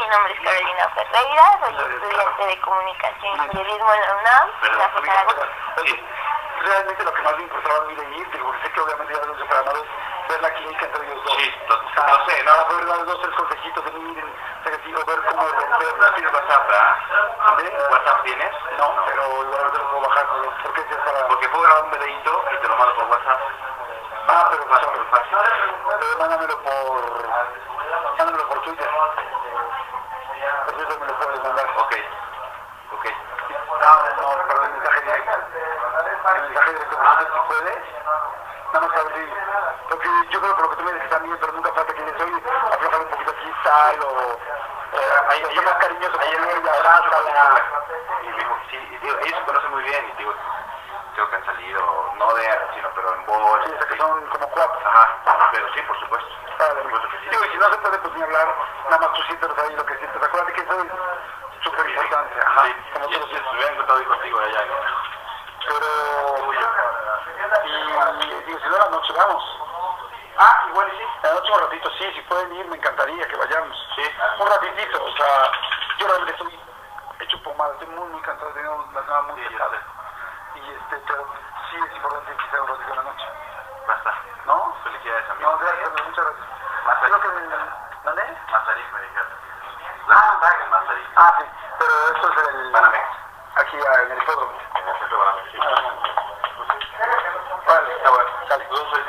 mi nombre es Carolina Ferreira, soy estudiante de Comunicación y Periodismo en la UNAM, en la Zaragoza. Realmente lo que más me importaba a mí de ir, digo, sé que obviamente ya los programadores, ver la clínica entre ellos dos. Sí, no sé, nada, ver dar dos, tres consejitos de miren, o ver cómo ¿Tienes WhatsApp, verdad? ¿WhatsApp tienes? No, pero igual te lo puedo bajar, porque es para... Porque puedo grabar un videito y te lo mando por WhatsApp. Pero fácil. Pero mándamelo por Twitter. Por Twitter me lo puedes mandar. Ok. No, perdón, el mensaje directo. El mensaje directo, por Twitter, si puedes. Nada más a ver si... Porque yo creo que lo que tú me dices también, pero nunca falta que yo soy, aflojar un poquito aquí, tal, o... Ahí más cariñoso, ahí ella, abrázala. Y digo, sí, ellos se conocen muy bien, y digo, creo que han salido, no de sino pero en bol. Sí, que son como cuatro. Ajá, pero sí, por supuesto. Por supuesto que sí. Digo, y si no se puede, pues ni hablar, nada más tú sientes ahí lo que sientes. Acuérdate que eso es súper importante. Ajá. Sí, como todos se hubieran encontrado ahí contigo allá. Pero... Y digo, si no, la noche vamos. Igual sí. La noche un ratito, sí, si pueden ir, me encantaría que vayamos. Sí. Un ratitito, o sea, yo realmente estoy hecho pomada, estoy muy cansado, tengo la semana muy pesada. Pero sí es importante que sea un ratito en la noche. Basta. ¿No? Felicidades, amigo. No, gracias, muchas gracias. Mazarik. Creo que ¿dónde? Mazarik me dijeron. En Mazarik. Sí, pero esto es el... Banamex. Aquí en el hipódromo. En el centro Banamex, sí. Vale, está bueno. Dale.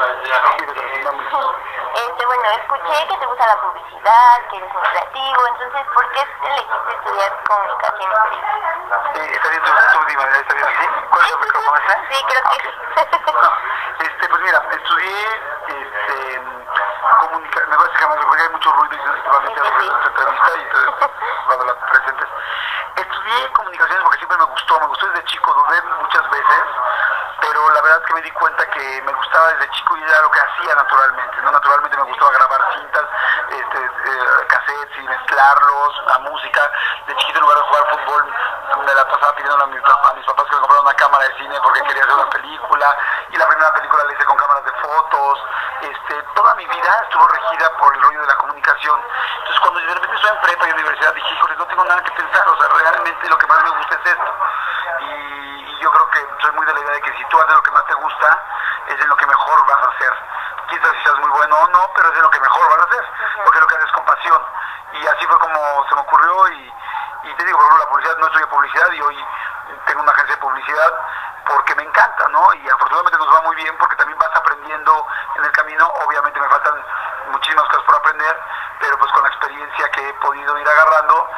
Bueno, escuché que te gusta la publicidad, que eres muy creativo, entonces, ¿por qué elegiste estudiar Comunicación y Periodismo? ¿Está bien tu última? ¿Está bien así? ¿Cuál es el micrófono este? Sí, creo que sí. Pues mira, estudié comunicación, me parece que más porque hay mucho ruido y se va a meter en esta entrevista y entonces cuando la presentes. Estudié comunicaciones porque siempre me gustó desde chico, dudé muchas veces, pero la verdad es que me di cuenta que me gustaba desde chico y era lo que hacía naturalmente, ¿no? Naturalmente me gustaba grabar cintas, cassettes y mezclarlos, la música. De chiquito en lugar de jugar fútbol me la pasaba pidiendo a mis papás que me compraran una cámara de cine porque quería hacer una película, y la primera película la hice con cámaras de fotos. Toda mi vida estuvo regida por el rollo de la comunicación. Entonces cuando de repente estoy en prepa y universidad dije, híjole, no tengo nada que pensar, o sea, realmente lo que más me gusta es esto. Y yo creo que soy muy de la idea de que si tú haces lo que más te gusta, es en lo que mejor vas a hacer. Quién sabe si seas muy bueno o no, pero es en lo que mejor vas a hacer, porque es lo que haces con pasión. Y así fue como se me ocurrió, y te digo, por ejemplo, la publicidad, no estudié publicidad y hoy tengo una agencia de publicidad porque me encanta, ¿no? Y afortunadamente nos va muy bien porque también vas aprendiendo en el camino. Obviamente me faltan muchísimas cosas por aprender, pero pues con la experiencia que he podido ir agarrando,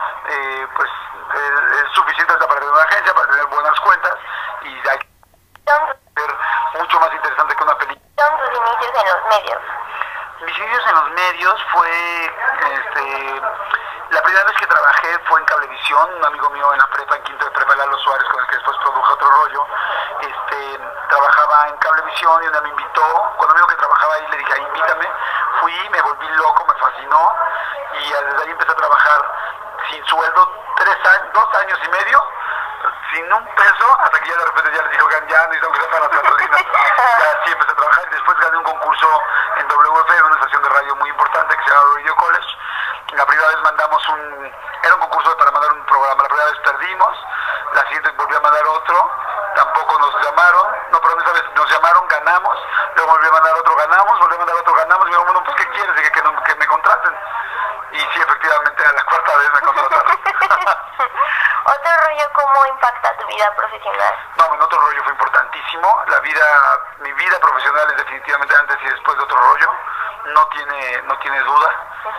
es suficiente para tener una agencia, para tener buenas cuentas, y hay que ser mucho más interesante que una película. ¿Son tus inicios en los medios? Mis inicios en los medios fue, la primera vez que trabajé fue en Cablevisión. Un amigo mío en la prepa, en quinto de prepa, Lalo Suárez, con el que después produjo Otro Rollo, trabajaba en Cablevisión y un día me invitó. Cuando me dijo que trabajaba ahí, le dije, invítame. Fui, me volví loco, me fascinó, y desde ahí empecé a trabajar sin sueldo, 2 años y medio, sin un peso, hasta que ya de repente ya les dije, oigan, ya necesito que sea para las gasolinas. Ya sí empecé a trabajar, y después gané un concurso en WFM, una estación de radio muy importante que se llama Radio College. La primera vez era un concurso para mandar un programa, la primera vez perdimos, la siguiente volví a mandar otro, tampoco nos llamaron, no, pero esa vez nos llamaron, ganamos, luego volví a mandar otro, ganamos, volví a mandar otro, ganamos, y me dijo, bueno, pues ¿qué quieres? Dije que me contraten. Y sí, efectivamente, a la cuarta vez me contrataron. ¿Otro rollo cómo impacta tu vida profesional? No, en Otro Rollo fue importantísimo. Mi vida profesional es definitivamente antes y después de Otro Rollo. No tiene duda.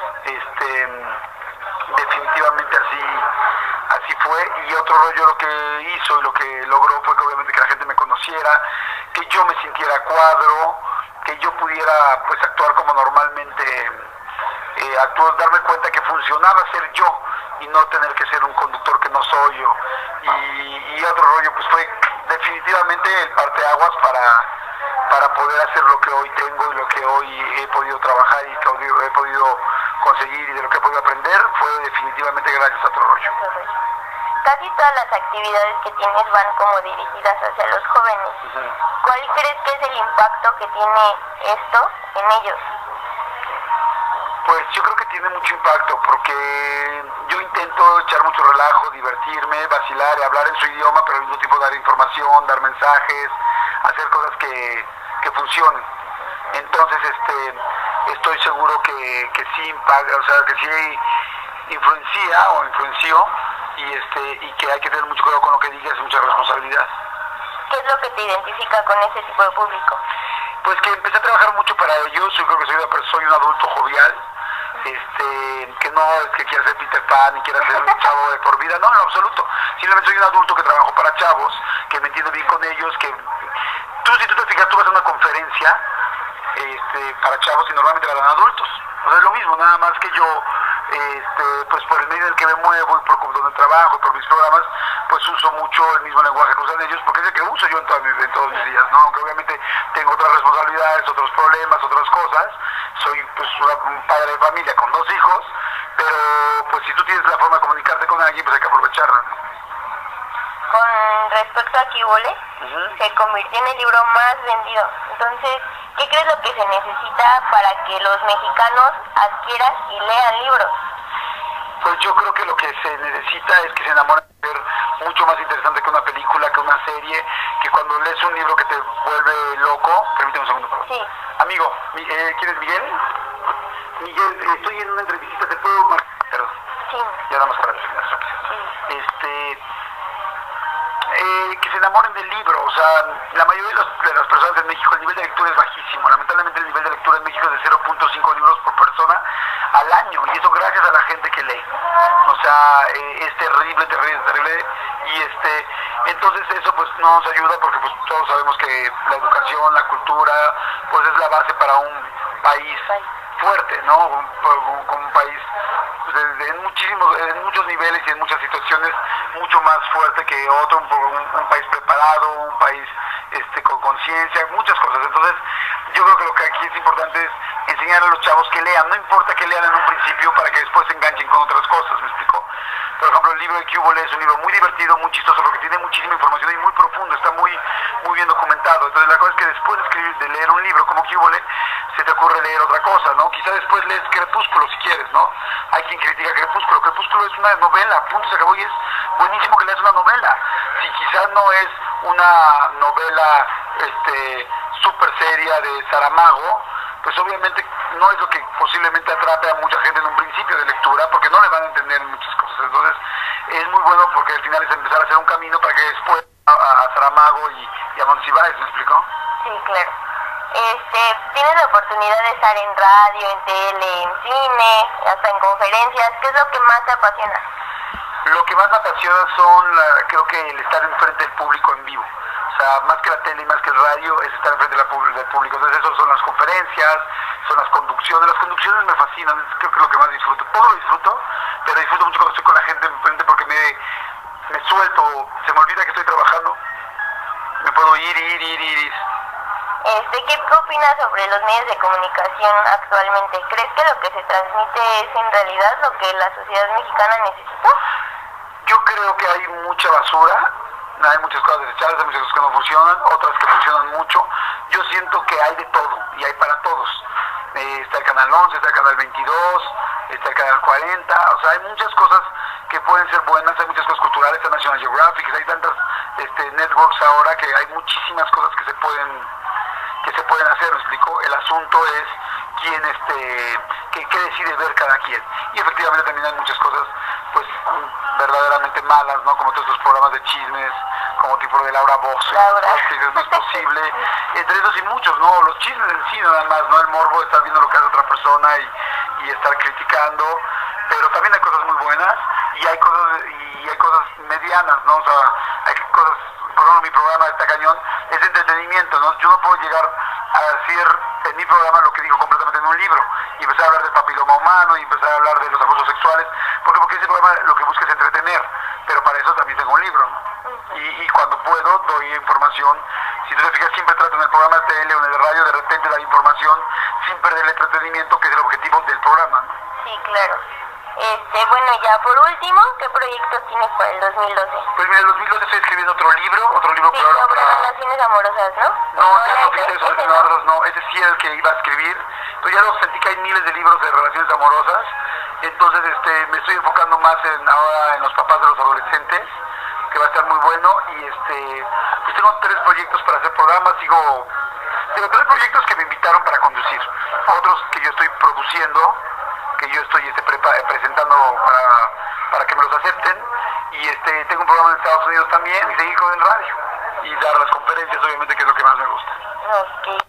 Definitivamente así fue. Y Otro Rollo lo que hizo y lo que logró fue que obviamente que la gente me conociera, que yo me sintiera a cuadro, que yo pudiera pues actuar como normalmente darme cuenta que funcionaba ser yo y no tener que ser un conductor que no soy yo. Y Otro Rollo pues fue definitivamente el parteaguas para poder hacer lo que hoy tengo y lo que hoy he podido trabajar y que hoy he podido conseguir y de lo que he podido aprender, fue definitivamente gracias a Otro Rollo. Casi todas las actividades que tienes van como dirigidas hacia los jóvenes. ¿Cuál crees que es el impacto que tiene esto en ellos? Pues yo creo que tiene mucho impacto porque yo intento echar mucho relajo, divertirme, vacilar y hablar en su idioma, pero al mismo tiempo dar información, dar mensajes, hacer cosas que funcionen. Entonces estoy seguro que sí impacta, o sea, que sí influencia o influenció y que hay que tener mucho cuidado con lo que digas, mucha responsabilidad. ¿Qué es lo que te identifica con ese tipo de público? Pues que empecé a trabajar mucho para ellos. Yo creo que soy un adulto jovial, que no es que quiera ser Peter Pan y quiera ser un chavo de por vida, no, en lo absoluto. Simplemente soy un adulto que trabajo para chavos, que me entiendo bien con ellos, que si tú te fijas, tú vas a una conferencia para chavos y normalmente la dan adultos. O sea, es lo mismo, nada más que yo, pues por el medio en el que me muevo y por donde trabajo y por mis programas, pues uso mucho el mismo lenguaje que usan ellos, porque es el que uso yo en todos mis días, ¿no? Aunque obviamente tengo otras responsabilidades, otros problemas, otras cosas. Soy pues un padre de familia con 2 hijos, pero pues si tú tienes la forma de comunicarte con alguien, pues hay que aprovecharla, ¿no? Con respecto a Quíbole, se convirtió en el libro más vendido. Entonces, ¿qué crees lo que se necesita para que los mexicanos adquieran y lean libros? Pues yo creo que lo que se necesita es que se enamoren de ser mucho más interesante que una película, que una serie, que cuando lees un libro que te vuelve loco. Permíteme un segundo, por favor. Sí. Amigo, ¿quién es Miguel? Miguel, estoy en una entrevista, ¿te puedo marcar? Perdón. Sí. Ya nada más para terminar. Sí. Que se enamoren del libro. O sea, la mayoría de las personas en México, el nivel de lectura es bajísimo. Lamentablemente el nivel de lectura en México es de 0.5 libros por persona al año, y eso gracias a la gente que lee. O sea, es terrible. Y entonces eso pues no nos ayuda, porque pues todos sabemos que la educación, la cultura, pues es la base para un país fuerte, ¿no? Un país en muchos niveles y en muchas situaciones mucho más fuerte que otro, un país preparado, un país con conciencia, muchas cosas. Entonces yo creo que lo que aquí es importante es enseñar a los chavos que lean, no importa que lean en un principio para que después se enganchen con otras cosas, ¿me explico? Por ejemplo, el libro de Quíbole es un libro muy divertido, muy chistoso, porque tiene muchísima información y muy profundo, está muy bien documentado. Entonces la cosa es que después de leer un libro como Quíbole, se te ocurre leer otra cosa, ¿no? Quizá después lees Crepúsculo si quieres, ¿no? Hay quien critica Crepúsculo. Crepúsculo es una novela, punto, se acabó, y es buenísimo que leas una novela. Si quizás no es una novela súper seria de Saramago, pues obviamente no es lo que posiblemente atrape a mucha gente en un principio de lectura, porque no le van a entender muchas cosas. Entonces es muy bueno, porque al final es empezar a hacer un camino para que después a Saramago y a Monsiváis, ¿me explicó? Sí, claro. Tienes la oportunidad de estar en radio, en tele, en cine, hasta en conferencias. ¿Qué es lo que más te apasiona? Lo que más me apasiona creo que el estar enfrente del público en vivo. O sea, más que la tele y más que el radio, es estar enfrente del público. Entonces eso son las conferencias, son las conducciones. Las conducciones me fascinan, creo que es lo que más disfruto. Todo lo disfruto, pero disfruto mucho cuando estoy con la gente enfrente, porque me suelto, se me olvida que estoy trabajando, me puedo ir. ¿Qué opinas sobre los medios de comunicación actualmente? ¿Crees que lo que se transmite es en realidad lo que la sociedad mexicana necesita? Yo creo que hay mucha basura, hay muchas cosas desechables, hay muchas cosas que no funcionan, otras que funcionan mucho. Yo siento que hay de todo, y hay para todos. Está el Canal 11, está el Canal 22, está el Canal 40, o sea, hay muchas cosas que pueden ser buenas, hay muchas cosas culturales, está National Geographic, hay tantas networks ahora, que hay muchísimas cosas que se pueden hacer, ¿me explico? El asunto es qué decide ver cada quien. Y efectivamente también hay muchas cosas pues verdaderamente malas, ¿no? Como todos los programas de chismes, como tipo de Laura Bozo, que no es posible. Entre esos y muchos, ¿no? Los chismes en sí nada más, ¿no? El morbo de estar viendo lo que hace otra persona y estar criticando, pero también hay cosas muy buenas y hay cosas medianas, ¿no? O sea, hay cosas, por ejemplo, mi programa está cañón, es entretenimiento, ¿no? Yo no puedo llegar a decir en mi programa lo que digo completamente en un libro y empezar a hablar del papiloma humano y empezar a hablar de los abusos sexuales, porque ese programa lo que busca es entretener, pero para eso también tengo un libro, ¿no? Y cuando puedo doy información. Si tú te fijas, siempre trato en el programa de tele o en el radio de repente dar información sin perder el entretenimiento, que es el objetivo del programa, ¿no? Sí, claro. Bueno, ya por último, ¿qué proyectos tienes para el 2012? Pues mira, en el 2012 estoy escribiendo otro libro Sí, pero ahora sobre para... relaciones amorosas, ¿no? No, ya no, ese, fíjate, sobre ese relaciones amorosas no, ese sí era el que iba a escribir, pero ya lo sentí que hay miles de libros de relaciones amorosas, entonces me estoy enfocando más ahora en los papás de los adolescentes, que va a estar muy bueno, y pues tengo 3 proyectos para hacer programas, tengo 3 proyectos que me invitaron para conducir, otros que yo estoy produciendo, que yo estoy presentando para que me los acepten, y tengo un programa en Estados Unidos también, y seguir con el radio, y dar las conferencias, obviamente, que es lo que más me gusta. Ok.